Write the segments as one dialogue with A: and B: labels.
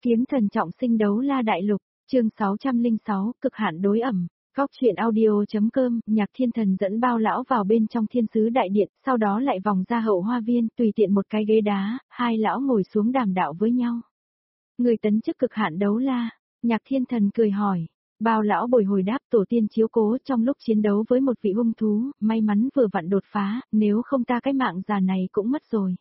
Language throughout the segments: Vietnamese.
A: Kiếm thần trọng sinh đấu la đại lục, chương 606, cực hạn đối ẩm. Góc truyện audio.com, Nhạc Thiên Thần dẫn Bao lão vào bên trong Thiên Sứ đại điện, sau đó lại vòng ra hậu hoa viên, tùy tiện một cái ghế đá, hai lão ngồi xuống đàm đạo với nhau. Người tấn chức cực hạn đấu la, Nhạc Thiên Thần cười hỏi. Bao lão bồi hồi đáp tổ tiên chiếu cố trong lúc chiến đấu với một vị hung thú, may mắn vừa vặn đột phá, nếu không ta cái mạng già này cũng mất rồi.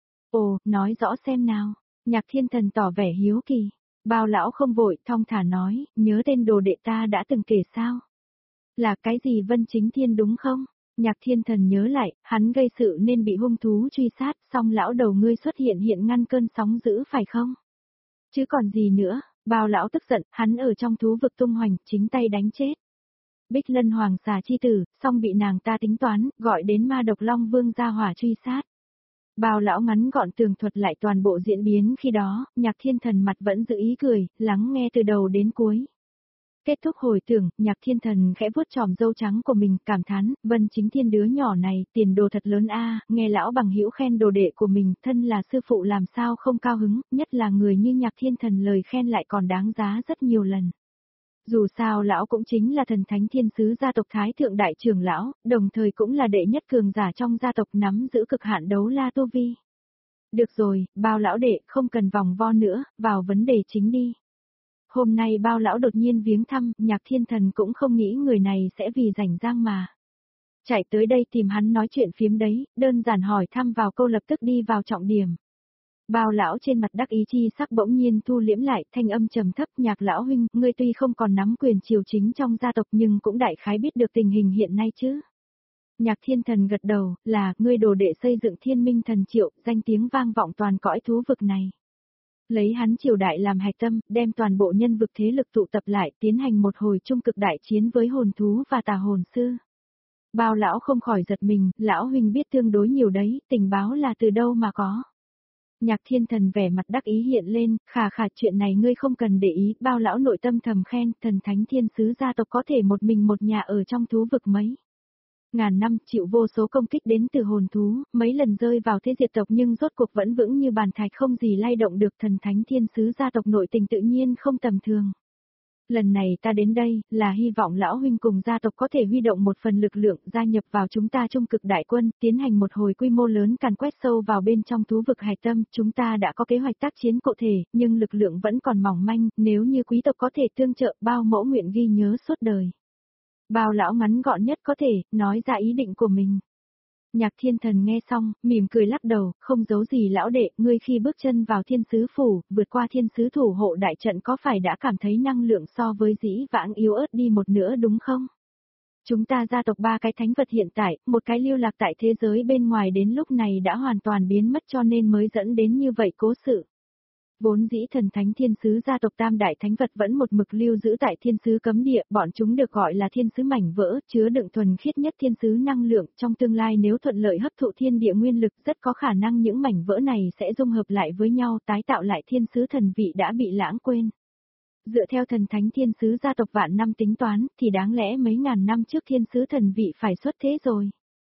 A: Ồ, nói rõ xem nào. Nhạc Thiên Thần tỏ vẻ hiếu kỳ. Bao lão không vội, thong thả nói, nhớ tên đồ đệ ta đã từng kể sao? Là cái gì Vân Chính Thiên đúng không? Nhạc Thiên Thần nhớ lại, hắn gây sự nên bị hung thú truy sát, xong lão đầu ngươi xuất hiện ngăn cơn sóng dữ phải không? Chứ còn gì nữa, Bao lão tức giận, hắn ở trong thú vực tung hoành, chính tay đánh chết. Bích Lân Hoàng xà chi tử, xong bị nàng ta tính toán, gọi đến ma độc Long Vương ra hỏa truy sát. Bao lão ngắn gọn tường thuật lại toàn bộ diễn biến khi đó, Nhạc Thiên Thần mặt vẫn giữ ý cười, lắng nghe từ đầu đến cuối. Kết thúc hồi tưởng, Nhạc Thiên Thần khẽ vuốt chòm râu trắng của mình, cảm thán, Vân Chính Thiên đứa nhỏ này, tiền đồ thật lớn a, nghe lão bằng hữu khen đồ đệ của mình, thân là sư phụ làm sao không cao hứng, nhất là người như Nhạc Thiên Thần lời khen lại còn đáng giá rất nhiều lần. Dù sao lão cũng chính là thần thánh thiên sứ gia tộc Thái Thượng Đại Trưởng lão, đồng thời cũng là đệ nhất cường giả trong gia tộc nắm giữ cực hạn đấu la tu vi. Được rồi, Bao lão đệ, không cần vòng vo nữa, vào vấn đề chính đi. Hôm nay Bao lão đột nhiên viếng thăm, Nhạc Thiên Thần cũng không nghĩ người này sẽ vì rảnh rang mà. Chạy tới đây tìm hắn nói chuyện phiếm đấy, đơn giản hỏi thăm vào câu lập tức đi vào trọng điểm. Bao lão trên mặt đắc ý chi sắc bỗng nhiên thu liễm lại, thanh âm trầm thấp, Nhạc lão huynh, ngươi tuy không còn nắm quyền triều chính trong gia tộc nhưng cũng đại khái biết được tình hình hiện nay chứ. Nhạc Thiên Thần gật đầu, là, ngươi đồ đệ xây dựng Thiên Minh Thần Triệu, danh tiếng vang vọng toàn cõi thú vực này. Lấy hắn triều đại làm hạch tâm, đem toàn bộ nhân vực thế lực tụ tập lại, tiến hành một hồi trung cực đại chiến với hồn thú và tà hồn sư. Bao lão không khỏi giật mình, lão huynh biết tương đối nhiều đấy, tình báo là từ đâu mà có. Nhạc Thiên Thần vẻ mặt đắc ý hiện lên, khà khà chuyện này ngươi không cần để ý, Bao lão nội tâm thầm khen, thần thánh thiên sứ gia tộc có thể một mình một nhà ở trong thú vực mấy. Ngàn năm chịu vô số công kích đến từ hồn thú, mấy lần rơi vào thế diệt tộc nhưng rốt cuộc vẫn vững như bàn thạch không gì lay động được, thần thánh thiên sứ gia tộc nội tình tự nhiên không tầm thường. Lần này ta đến đây, là hy vọng lão huynh cùng gia tộc có thể huy động một phần lực lượng gia nhập vào chúng ta trung cực đại quân, tiến hành một hồi quy mô lớn càn quét sâu vào bên trong thú vực hải tâm, chúng ta đã có kế hoạch tác chiến cụ thể, nhưng lực lượng vẫn còn mỏng manh, nếu như quý tộc có thể tương trợ, Bao mẫu nguyện ghi nhớ suốt đời. Bao lão ngắn gọn nhất có thể, nói ra ý định của mình. Nhạc Thiên Thần nghe xong, mỉm cười lắc đầu, không giấu gì lão đệ, ngươi khi bước chân vào thiên sứ phủ, vượt qua thiên sứ thủ hộ đại trận có phải đã cảm thấy năng lượng so với dĩ vãng yếu ớt đi một nửa đúng không? Chúng ta gia tộc ba cái thánh vật hiện tại, một cái lưu lạc tại thế giới bên ngoài đến lúc này đã hoàn toàn biến mất cho nên mới dẫn đến như vậy cố sự. Vốn dĩ thần thánh thiên sứ gia tộc tam đại thánh vật vẫn một mực lưu giữ tại thiên sứ cấm địa, bọn chúng được gọi là thiên sứ mảnh vỡ, chứa đựng thuần khiết nhất thiên sứ năng lượng, trong tương lai nếu thuận lợi hấp thụ thiên địa nguyên lực rất có khả năng những mảnh vỡ này sẽ dung hợp lại với nhau tái tạo lại thiên sứ thần vị đã bị lãng quên. Dựa theo thần thánh thiên sứ gia tộc vạn năm tính toán, thì đáng lẽ mấy ngàn năm trước thiên sứ thần vị phải xuất thế rồi.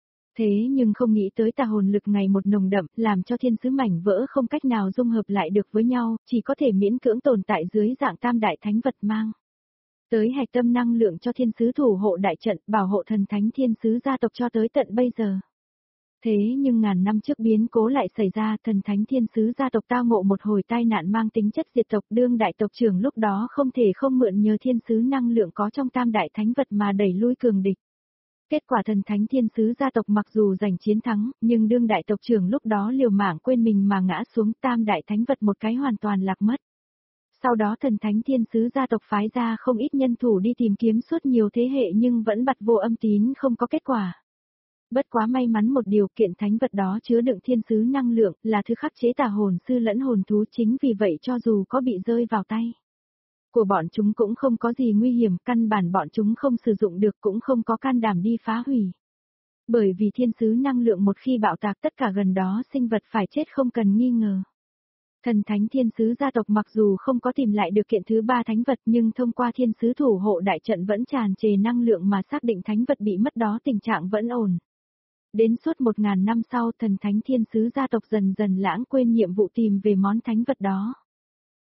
A: Thế nhưng không nghĩ tới tà hồn lực ngày một nồng đậm, làm cho thiên sứ mảnh vỡ không cách nào dung hợp lại được với nhau, chỉ có thể miễn cưỡng tồn tại dưới dạng tam đại thánh vật mang tới hạch tâm năng lượng cho thiên sứ thủ hộ đại trận, bảo hộ thần thánh thiên sứ gia tộc cho tới tận bây giờ. Thế nhưng ngàn năm trước biến cố lại xảy ra, thần thánh thiên sứ gia tộc tao ngộ một hồi tai nạn mang tính chất diệt tộc, đương đại tộc trưởng lúc đó không thể không mượn nhờ thiên sứ năng lượng có trong tam đại thánh vật mà đẩy lui cường địch. Kết quả thần thánh thiên sứ gia tộc mặc dù giành chiến thắng, nhưng đương đại tộc trưởng lúc đó liều mạng quên mình mà ngã xuống, tam đại thánh vật một cái hoàn toàn lạc mất. Sau đó thần thánh thiên sứ gia tộc phái ra không ít nhân thủ đi tìm kiếm suốt nhiều thế hệ nhưng vẫn bặt vô âm tín không có kết quả. Bất quá may mắn một điều kiện thánh vật đó chứa đựng thiên sứ năng lượng, là thứ khắc chế tà hồn sư lẫn hồn thú, chính vì vậy cho dù có bị rơi vào tay của bọn chúng cũng không có gì nguy hiểm, căn bản bọn chúng không sử dụng được cũng không có can đảm đi phá hủy. Bởi vì thiên sứ năng lượng một khi bạo tạc tất cả gần đó sinh vật phải chết không cần nghi ngờ. Thần thánh thiên sứ gia tộc mặc dù không có tìm lại được kiện thứ ba thánh vật nhưng thông qua thiên sứ thủ hộ đại trận vẫn tràn trề năng lượng mà xác định thánh vật bị mất đó tình trạng vẫn ổn. Đến suốt 1000 năm sau thần thánh thiên sứ gia tộc dần dần lãng quên nhiệm vụ tìm về món thánh vật đó.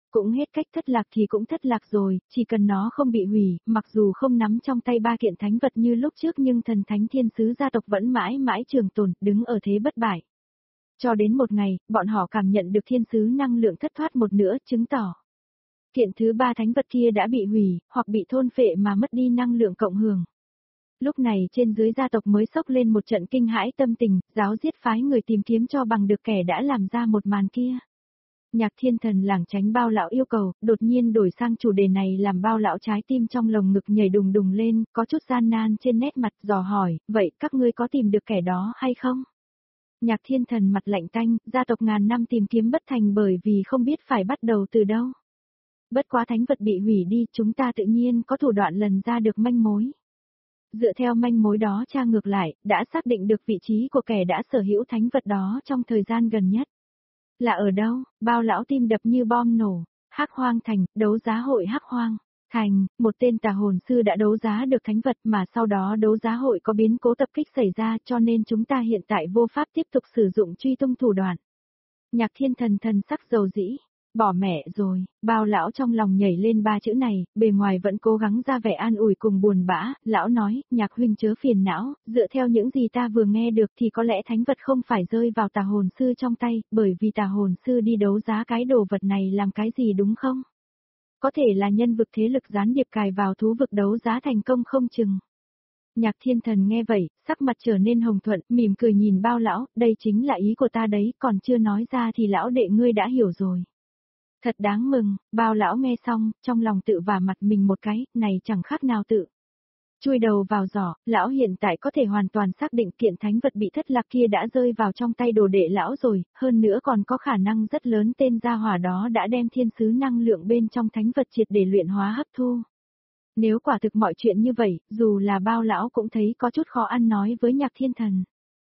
A: Cũng hết cách, thất lạc thì cũng thất lạc rồi, chỉ cần nó không bị hủy, mặc dù không nắm trong tay ba kiện thánh vật như lúc trước nhưng thần thánh thiên sứ gia tộc vẫn mãi mãi trường tồn, đứng ở thế bất bại. Cho đến một ngày, bọn họ cảm nhận được thiên sứ năng lượng thất thoát một nửa, chứng tỏ. Kiện thứ ba thánh vật kia đã bị hủy, hoặc bị thôn phệ mà mất đi năng lượng cộng hưởng. Lúc này trên dưới gia tộc mới sốc lên một trận kinh hãi tâm tình, giáo giết phái người tìm kiếm cho bằng được kẻ đã làm ra một màn kia. Nhạc Thiên Thần lảng tránh Bao lão yêu cầu, đột nhiên đổi sang chủ đề này làm Bao lão trái tim trong lồng ngực nhảy đùng đùng lên, có chút gian nan trên nét mặt dò hỏi, vậy các ngươi có tìm được kẻ đó hay không? Nhạc Thiên Thần mặt lạnh tanh, gia tộc ngàn năm tìm kiếm bất thành bởi vì không biết phải bắt đầu từ đâu. Bất quá thánh vật bị hủy đi, chúng ta tự nhiên có thủ đoạn lần ra được manh mối. Dựa theo manh mối đó tra ngược lại, đã xác định được vị trí của kẻ đã sở hữu thánh vật đó trong thời gian gần nhất. Là ở đâu? Bao lão tim đập như bom nổ. Hắc Hoang Thành, đấu giá hội Hắc Hoang Thành, một tên tà hồn sư đã đấu giá được thánh vật mà sau đó đấu giá hội có biến cố tập kích xảy ra cho nên chúng ta hiện tại vô pháp tiếp tục sử dụng truy tung thủ đoạn. Nhạc Thiên Thần thần sắc dầu dĩ. Bỏ mẹ rồi, Bao lão trong lòng nhảy lên ba chữ này, bề ngoài vẫn cố gắng ra vẻ an ủi cùng buồn bã, lão nói, Nhạc huynh chớ phiền não, dựa theo những gì ta vừa nghe được thì có lẽ thánh vật không phải rơi vào tà hồn sư trong tay, bởi vì tà hồn sư đi đấu giá cái đồ vật này làm cái gì đúng không? Có thể là nhân vực thế lực gián điệp cài vào thú vực đấu giá thành công không chừng. Nhạc Thiên Thần nghe vậy, sắc mặt trở nên hồng thuận, mỉm cười nhìn Bao lão, đây chính là ý của ta đấy, còn chưa nói ra thì lão đệ ngươi đã hiểu rồi. Thật đáng mừng, Bao lão nghe xong, trong lòng tự vả mặt mình một cái, này chẳng khác nào tự. Chui đầu vào giỏ, lão hiện tại có thể hoàn toàn xác định kiện thánh vật bị thất lạc kia đã rơi vào trong tay đồ đệ lão rồi, hơn nữa còn có khả năng rất lớn tên gia hỏa đó đã đem thiên sứ năng lượng bên trong thánh vật triệt để luyện hóa hấp thu. Nếu quả thực mọi chuyện như vậy, dù là Bao lão cũng thấy có chút khó ăn nói với Nhạc Thiên Thần.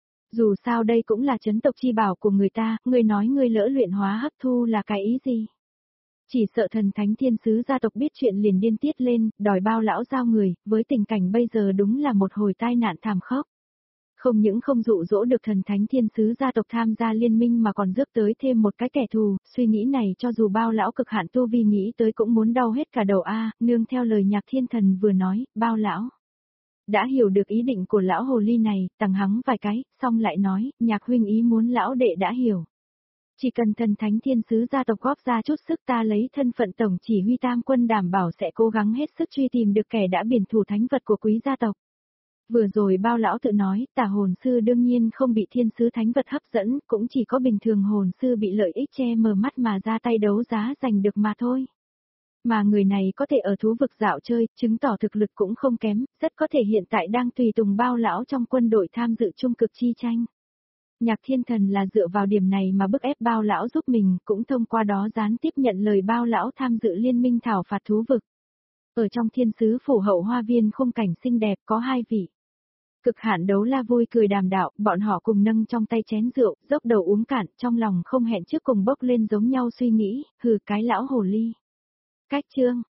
A: Dù sao đây cũng là chấn tộc chi bảo của người ta, người nói người lỡ luyện hóa hấp thu là cái ý gì? Chỉ sợ thần thánh thiên sứ gia tộc biết chuyện liền điên tiết lên, đòi Bao lão giao người, với tình cảnh bây giờ đúng là một hồi tai nạn thảm khốc. Không những không dụ dỗ được thần thánh thiên sứ gia tộc tham gia liên minh mà còn rước tới thêm một cái kẻ thù, suy nghĩ này cho dù Bao lão cực hạn tu vi nghĩ tới cũng muốn đau hết cả đầu nương theo lời Nhạc Thiên Thần vừa nói, Bao lão đã hiểu được ý định của lão hồ ly này, tằng hắng vài cái, xong lại nói, Nhạc huynh ý muốn lão đệ đã hiểu. Chỉ cần thần thánh thiên sứ gia tộc góp ra chút sức ta lấy thân phận tổng chỉ huy tam quân đảm bảo sẽ cố gắng hết sức truy tìm được kẻ đã biển thủ thánh vật của quý gia tộc. Vừa rồi Bao lão tự nói, tà hồn sư đương nhiên không bị thiên sứ thánh vật hấp dẫn, cũng chỉ có bình thường hồn sư bị lợi ích che mờ mắt mà ra tay đấu giá giành được mà thôi. Mà người này có thể ở thú vực dạo chơi, chứng tỏ thực lực cũng không kém, rất có thể hiện tại đang tùy tùng Bao lão trong quân đội tham dự trung cực chi tranh. Nhạc Thiên Thần là dựa vào điểm này mà bức ép Bao lão giúp mình, cũng thông qua đó gián tiếp nhận lời Bao lão tham dự liên minh thảo phạt thú vực. Ở trong thiên sứ phủ hậu hoa viên khung cảnh xinh đẹp có hai vị. Cực hạn đấu la vui cười đàm đạo, bọn họ cùng nâng trong tay chén rượu, dốc đầu uống cạn, trong lòng không hẹn trước cùng bốc lên giống nhau suy nghĩ, hừ cái lão hồ ly. Cách chương